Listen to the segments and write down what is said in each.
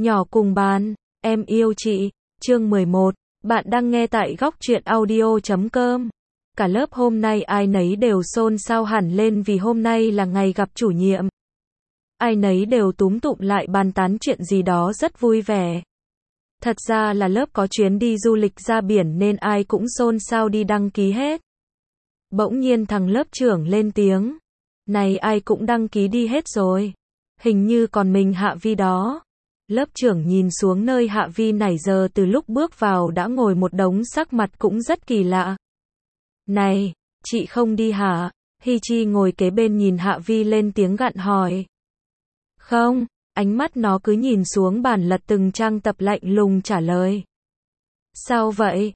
Nhỏ cùng bàn, em yêu chị, chương 11, bạn đang nghe tại góc truyện audio.com. Cả lớp hôm nay ai nấy đều xôn xao hẳn lên vì hôm nay là ngày gặp chủ nhiệm. Ai nấy đều túm tụm lại bàn tán chuyện gì đó rất vui vẻ. Thật ra là lớp có chuyến đi du lịch ra biển nên ai cũng xôn xao đi đăng ký hết. Bỗng nhiên thằng lớp trưởng lên tiếng. Này ai cũng đăng ký đi hết rồi. Hình như còn mình Hạ Vi đó. Lớp trưởng nhìn xuống nơi Hạ Vi nãy giờ từ lúc bước vào đã ngồi một đống sắc mặt cũng rất kỳ lạ. Này, chị không đi hả? Hi Chi ngồi kế bên nhìn Hạ Vi lên tiếng gặn hỏi. Không, ánh mắt nó cứ nhìn xuống bàn lật từng trang tập lạnh lùng trả lời. Sao vậy?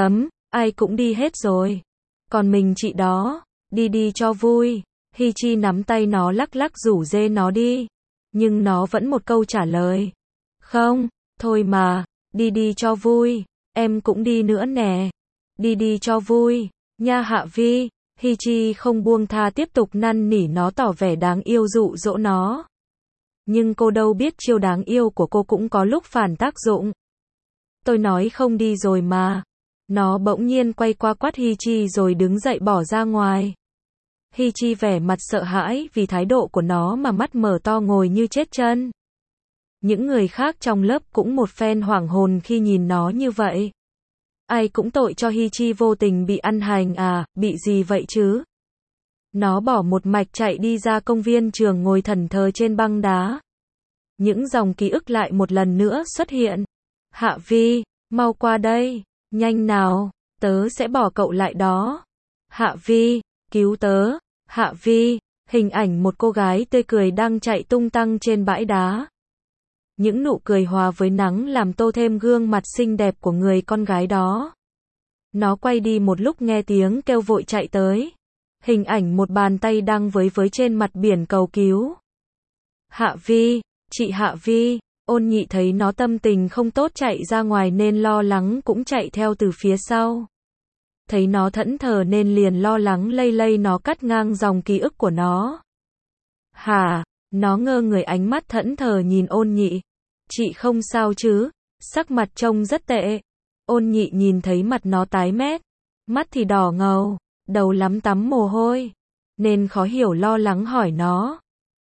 Ai cũng đi hết rồi. Còn mình chị đó, đi cho vui. Hi Chi nắm tay nó lắc lắc rủ dê nó đi. Nhưng nó vẫn một câu trả lời. Không, thôi mà, đi cho vui, em cũng đi nữa nè. Đi cho vui, nha Hạ Vi. Hi Chi không buông tha tiếp tục năn nỉ nó tỏ vẻ đáng yêu dụ dỗ nó. Nhưng cô đâu biết chiêu đáng yêu của cô cũng có lúc phản tác dụng. Tôi nói không đi rồi mà. Nó bỗng nhiên quay qua quát Hi Chi rồi đứng dậy bỏ ra ngoài. Hi Chi vẻ mặt sợ hãi vì thái độ của nó mà mắt mở to ngồi như chết chân. Những người khác trong lớp cũng một phen hoảng hồn khi nhìn nó như vậy. Ai cũng tội cho Hi Chi vô tình bị ăn hành à, bị gì vậy chứ? Nó bỏ một mạch chạy đi ra công viên trường ngồi thẫn thờ trên băng đá. Những dòng ký ức lại một lần nữa xuất hiện. Hạ Vi, mau qua đây, nhanh nào, tớ sẽ bỏ cậu lại đó. Hạ Vi, cứu tớ. Hạ Vi, hình ảnh một cô gái tươi cười đang chạy tung tăng trên bãi đá. Những nụ cười hòa với nắng làm tô thêm gương mặt xinh đẹp của người con gái đó. Nó quay đi một lúc nghe tiếng kêu vội chạy tới. Hình ảnh một bàn tay đang với trên mặt biển cầu cứu. Hạ Vi, chị Hạ Vi. Ôn Nhị thấy nó tâm tình không tốt chạy ra ngoài nên lo lắng cũng chạy theo từ phía sau. Thấy nó thẫn thờ nên liền lo lắng lây nó cắt ngang dòng ký ức của nó. Hả? Nó ngơ người ánh mắt thẫn thờ nhìn Ôn Nhị. Chị không sao chứ? Sắc mặt trông rất tệ. Ôn Nhị nhìn thấy mặt nó tái mét. Mắt thì đỏ ngầu, đầu lắm tắm mồ hôi. Nên khó hiểu lo lắng hỏi nó.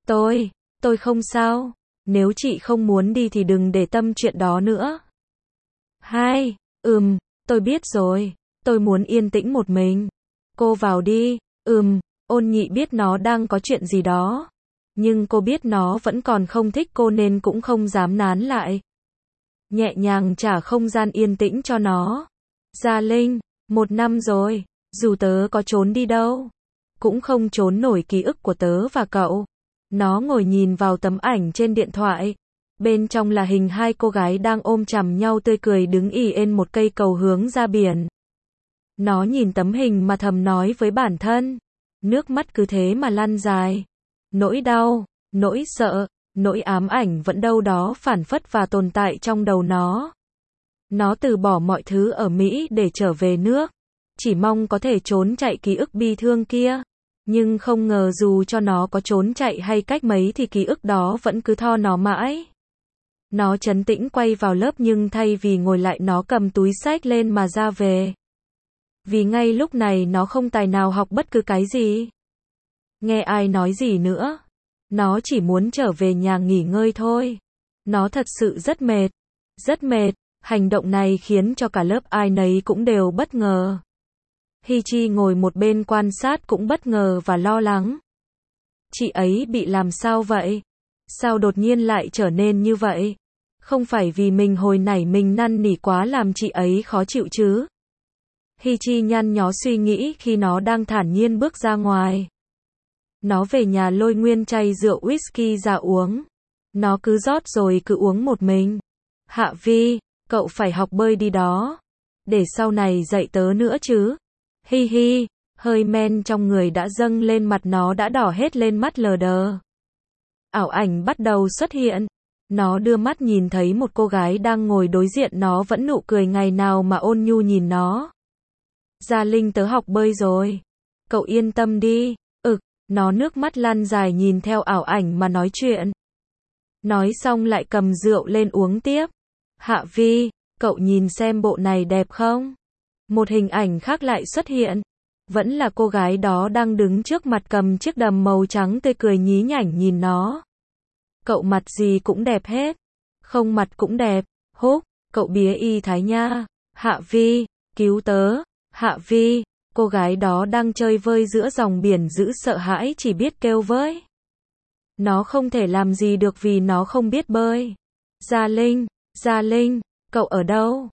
Tôi không sao. Nếu chị không muốn đi thì đừng để tâm chuyện đó nữa. Tôi biết rồi. Tôi muốn yên tĩnh một mình. Cô vào đi. Ôn Nhị biết nó đang có chuyện gì đó. Nhưng cô biết nó vẫn còn không thích cô nên cũng không dám nán lại. Nhẹ nhàng trả không gian yên tĩnh cho nó. Gia Linh, 1 năm rồi, dù tớ có trốn đi đâu, cũng không trốn nổi ký ức của tớ và cậu. Nó ngồi nhìn vào tấm ảnh trên điện thoại. Bên trong là hình hai cô gái đang ôm chầm nhau tươi cười đứng ì ên một cây cầu hướng ra biển. Nó nhìn tấm hình mà thầm nói với bản thân. Nước mắt cứ thế mà lăn dài. Nỗi đau, nỗi sợ, nỗi ám ảnh vẫn đâu đó phảng phất và tồn tại trong đầu nó. Nó từ bỏ mọi thứ ở Mỹ để trở về nước. Chỉ mong có thể trốn chạy ký ức bi thương kia. Nhưng không ngờ dù cho nó có trốn chạy hay cách mấy thì ký ức đó vẫn cứ tho nó mãi. Nó trấn tĩnh quay vào lớp nhưng thay vì ngồi lại nó cầm túi xách lên mà ra về. Vì ngay lúc này nó không tài nào học bất cứ cái gì. Nghe ai nói gì nữa. Nó chỉ muốn trở về nhà nghỉ ngơi thôi. Nó thật sự rất mệt. Rất mệt. Hành động này khiến cho cả lớp ai nấy cũng đều bất ngờ. Hi Chi ngồi một bên quan sát cũng bất ngờ và lo lắng. Chị ấy bị làm sao vậy? Sao đột nhiên lại trở nên như vậy? Không phải vì mình hồi nãy mình năn nỉ quá làm chị ấy khó chịu chứ? Hi Chi nhăn nhó suy nghĩ khi nó đang thản nhiên bước ra ngoài. Nó về nhà lôi nguyên chai rượu whisky ra uống. Nó cứ rót rồi cứ uống một mình. Hạ Vi, cậu phải học bơi đi đó. Để sau này dạy tớ nữa chứ. Hi hi, hơi men trong người đã dâng lên mặt nó đã đỏ hết lên mắt lờ đờ. Ảo ảnh bắt đầu xuất hiện. Nó đưa mắt nhìn thấy một cô gái đang ngồi đối diện nó vẫn nụ cười ngày nào mà ôn nhu nhìn nó. Gia Linh tớ học bơi rồi. Cậu yên tâm đi. Nó nước mắt lăn dài nhìn theo ảo ảnh mà nói chuyện. Nói xong lại cầm rượu lên uống tiếp. Hạ Vi, cậu nhìn xem bộ này đẹp không? Một hình ảnh khác lại xuất hiện. Vẫn là cô gái đó đang đứng trước mặt cầm chiếc đầm màu trắng tươi cười nhí nhảnh nhìn nó. Cậu mặt gì cũng đẹp hết. Không mặt cũng đẹp. Húc, cậu bía y thái nha. Hạ Vi, cứu tớ. Hạ Vi, cô gái đó đang chơi vơi giữa dòng biển dữ sợ hãi chỉ biết kêu với. Nó không thể làm gì được vì nó không biết bơi. Gia Linh, cậu ở đâu?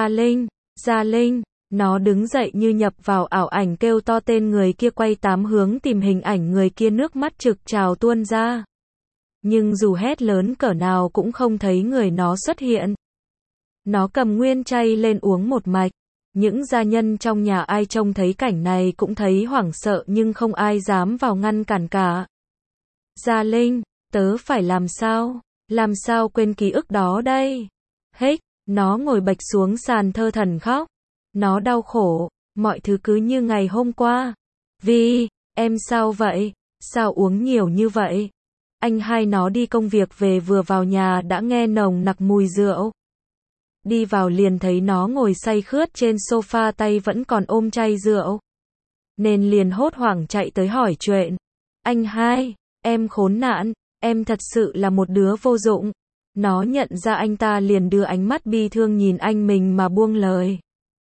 Gia Linh, nó đứng dậy như nhập vào ảo ảnh kêu to tên người kia quay 8 hướng tìm hình ảnh người kia nước mắt trực trào tuôn ra. Nhưng dù hét lớn cỡ nào cũng không thấy người nó xuất hiện. Nó cầm nguyên chay lên uống một mạch. Những gia nhân trong nhà ai trông thấy cảnh này cũng thấy hoảng sợ nhưng không ai dám vào ngăn cản cả. Gia Linh, tớ phải làm sao? Làm sao quên ký ức đó đây? Hếch, nó ngồi bạch xuống sàn thơ thẩn khóc. Nó đau khổ, mọi thứ cứ như ngày hôm qua. Vi, em sao vậy? Sao uống nhiều như vậy? Anh hai nó đi công việc về vừa vào nhà đã nghe nồng nặc mùi rượu. Đi vào liền thấy nó ngồi say khướt trên sofa tay vẫn còn ôm chai rượu. Nên liền hốt hoảng chạy tới hỏi chuyện. Anh hai, em khốn nạn, em thật sự là một đứa vô dụng. Nó nhận ra anh ta liền đưa ánh mắt bi thương nhìn anh mình mà buông lời.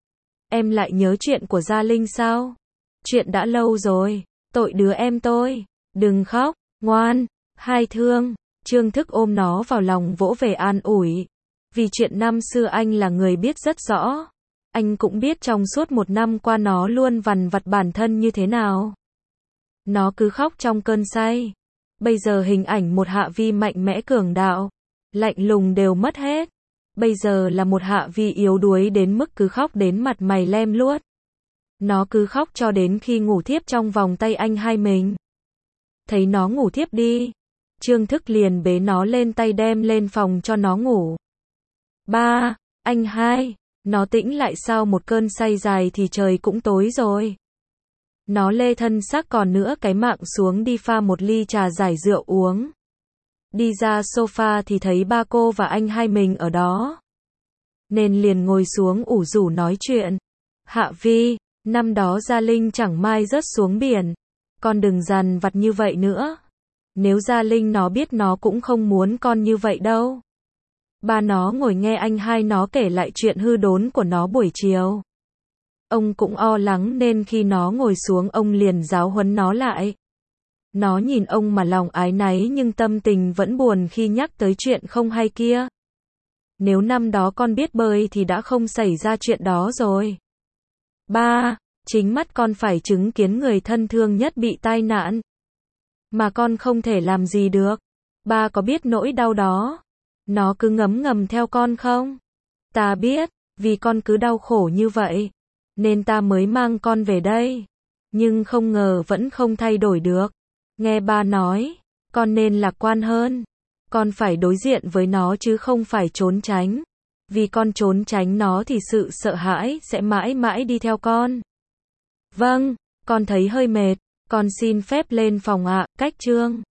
Em lại nhớ chuyện của Gia Linh sao? Chuyện đã lâu rồi, tội đứa em tôi. Đừng khóc, ngoan, hai thương. Trương Thức ôm nó vào lòng vỗ về an ủi. Vì chuyện năm xưa anh là người biết rất rõ. Anh cũng biết trong suốt 1 năm qua nó luôn vằn vặt bản thân như thế nào. Nó cứ khóc trong cơn say. Bây giờ hình ảnh một Hạ Vi mạnh mẽ cường đạo, lạnh lùng đều mất hết. Bây giờ là một Hạ Vi yếu đuối đến mức cứ khóc đến mặt mày lem luốt. Nó cứ khóc cho đến khi ngủ thiếp trong vòng tay anh hai mình. Thấy nó ngủ thiếp đi, Trương Thức liền bế nó lên tay đem lên phòng cho nó ngủ. Ba, anh hai, nó tĩnh lại sau một cơn say dài thì trời cũng tối rồi. Nó lê thân xác còn nữa cái mạng xuống đi pha một ly trà giải rượu uống. Đi ra sofa thì thấy ba cô và anh hai mình ở đó. Nên liền ngồi xuống ủ rủ nói chuyện. Hạ Vi, năm đó Gia Linh chẳng mai rớt xuống biển. Con đừng dằn vặt như vậy nữa. Nếu Gia Linh nó biết nó cũng không muốn con như vậy đâu. Ba nó ngồi nghe anh hai nó kể lại chuyện hư đốn của nó buổi chiều. Ông cũng o lắng nên khi nó ngồi xuống ông liền giáo huấn nó lại. Nó nhìn ông mà lòng ái náy nhưng tâm tình vẫn buồn khi nhắc tới chuyện không hay kia. Nếu năm đó con biết bơi thì đã không xảy ra chuyện đó rồi. Ba, chính mắt con phải chứng kiến người thân thương nhất bị tai nạn. Mà con không thể làm gì được. Ba có biết nỗi đau đó. Nó cứ ngấm ngầm theo con không? Ta biết, vì con cứ đau khổ như vậy. Nên ta mới mang con về đây. Nhưng không ngờ vẫn không thay đổi được. Nghe ba nói, con nên lạc quan hơn. Con phải đối diện với nó chứ không phải trốn tránh. Vì con trốn tránh nó thì sự sợ hãi sẽ mãi mãi đi theo con. Vâng, con thấy hơi mệt. Con xin phép lên phòng ạ, cách Trương